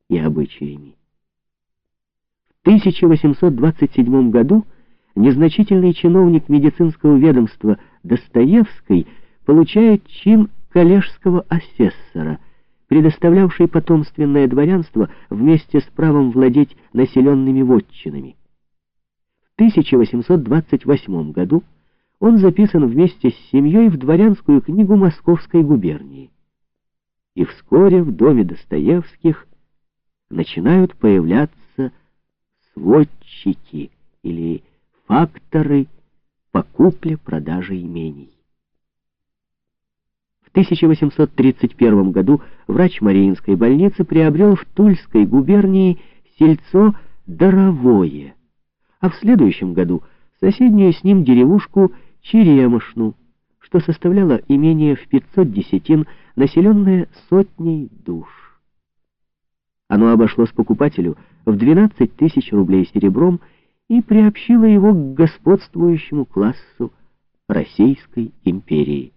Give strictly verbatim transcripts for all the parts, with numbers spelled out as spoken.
и обычаями. В тысяча восемьсот двадцать седьмом году незначительный чиновник медицинского ведомства Достоевский получает чин коллежского асессора, предоставлявший потомственное дворянство вместе с правом владеть населенными вотчинами. В тысяча восемьсот двадцать восьмом году он записан вместе с семьей в дворянскую книгу Московской губернии. И вскоре в доме Достоевских начинают появляться сводчики или факторы по купле-продаже имений. В тысяча восемьсот тридцать первом году врач Мариинской больницы приобрел в Тульской губернии сельцо Даровое, а в следующем году соседнюю с ним деревушку Черемошну, что составляло имение в пятьсот десятин, населенное сотней душ. Оно обошлось покупателю в двенадцать тысяч рублей серебром и приобщило его к господствующему классу Российской империи.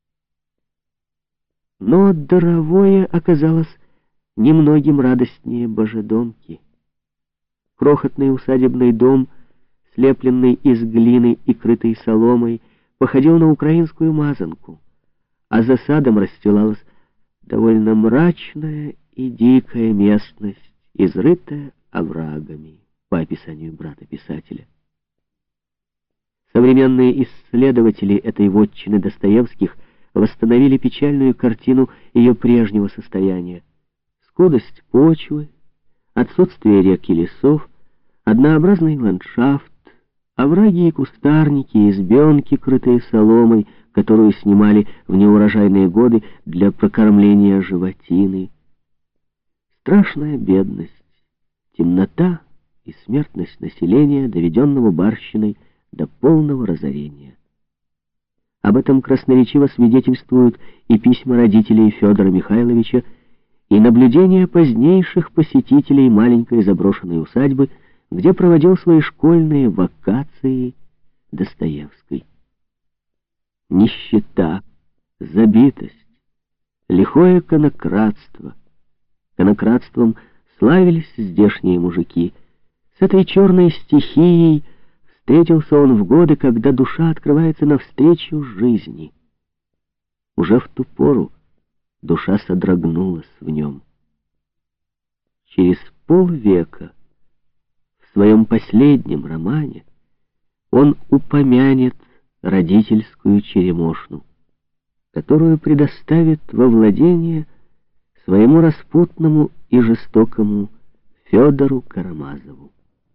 Но Даровое оказалось немногим радостнее Божедомки. Крохотный усадебный дом, слепленный из глины и крытый соломой, походил на украинскую мазанку, а за садом расстилалась довольно мрачная и дикая местность, изрытая оврагами, по описанию брата-писателя. Современные исследователи этой вотчины Достоевских восстановили печальную картину ее прежнего состояния. Скудость почвы, отсутствие рек и лесов, однообразный ландшафт, овраги и кустарники, избенки, крытые соломой, которую снимали в неурожайные годы для прокормления животины. Страшная бедность, темнота и смертность населения, доведенного барщиной до полного разорения. Об этом красноречиво свидетельствуют и письма родителей Федора Михайловича, и наблюдения позднейших посетителей маленькой заброшенной усадьбы, где проводил свои школьные вакации Достоевский. Нищета, забитость, лихое конократство. Конократством славились здешние мужики. С этой черной стихией встретился он в годы, когда душа открывается навстречу жизни. Уже в ту пору душа содрогнулась в нем. Через полвека в своем последнем романе он упомянет родительскую Черемошну, которую предоставит во владение своему распутному и жестокому Федору Карамазову.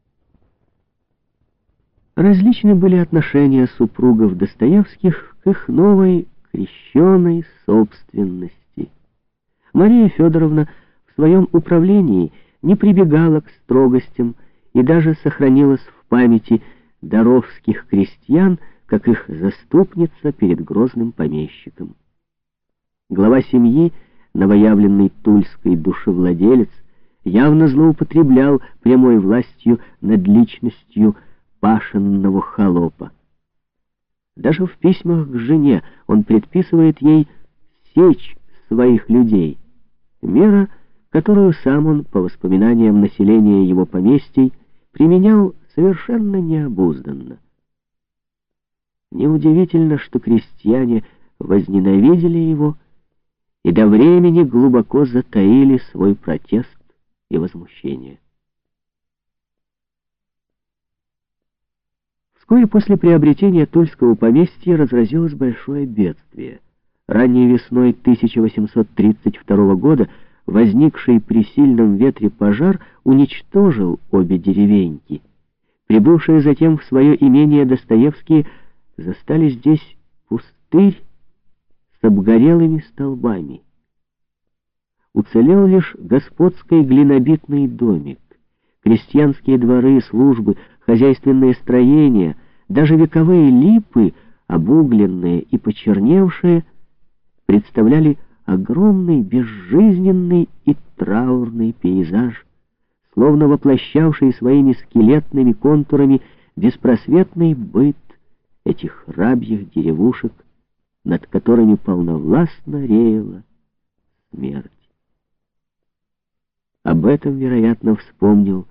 Различны были отношения супругов Достоевских к их новой крещеной собственности. Мария Федоровна в своем управлении не прибегала к строгостям и даже сохранилась в памяти даровских крестьян как их заступница перед грозным помещиком. Глава семьи, новоявленный тульский душевладелец, явно злоупотреблял прямой властью над личностью пашенного холопа. Даже в письмах к жене он предписывает ей сечь своих людей, мера, которую сам он, по воспоминаниям населения его поместий, применял совершенно необузданно. Неудивительно, что крестьяне возненавидели его и до времени глубоко затаили свой протест и возмущение. Вскоре после приобретения тульского поместья разразилось большое бедствие. Ранней весной тысяча восемьсот тридцать второго года возникший при сильном ветре пожар уничтожил обе деревеньки. Прибывшие затем в свое имение Достоевские застали здесь пустырь с обгорелыми столбами. Уцелел лишь господский глинобитный домик. Крестьянские дворы, службы, хозяйственные строения, даже вековые липы, обугленные и почерневшие, представляли огромный, безжизненный и траурный пейзаж, словно воплощавший своими скелетными контурами беспросветный быт этих рабьих деревушек, над которыми полновластно реяла смерть. Об этом, вероятно, вспомнил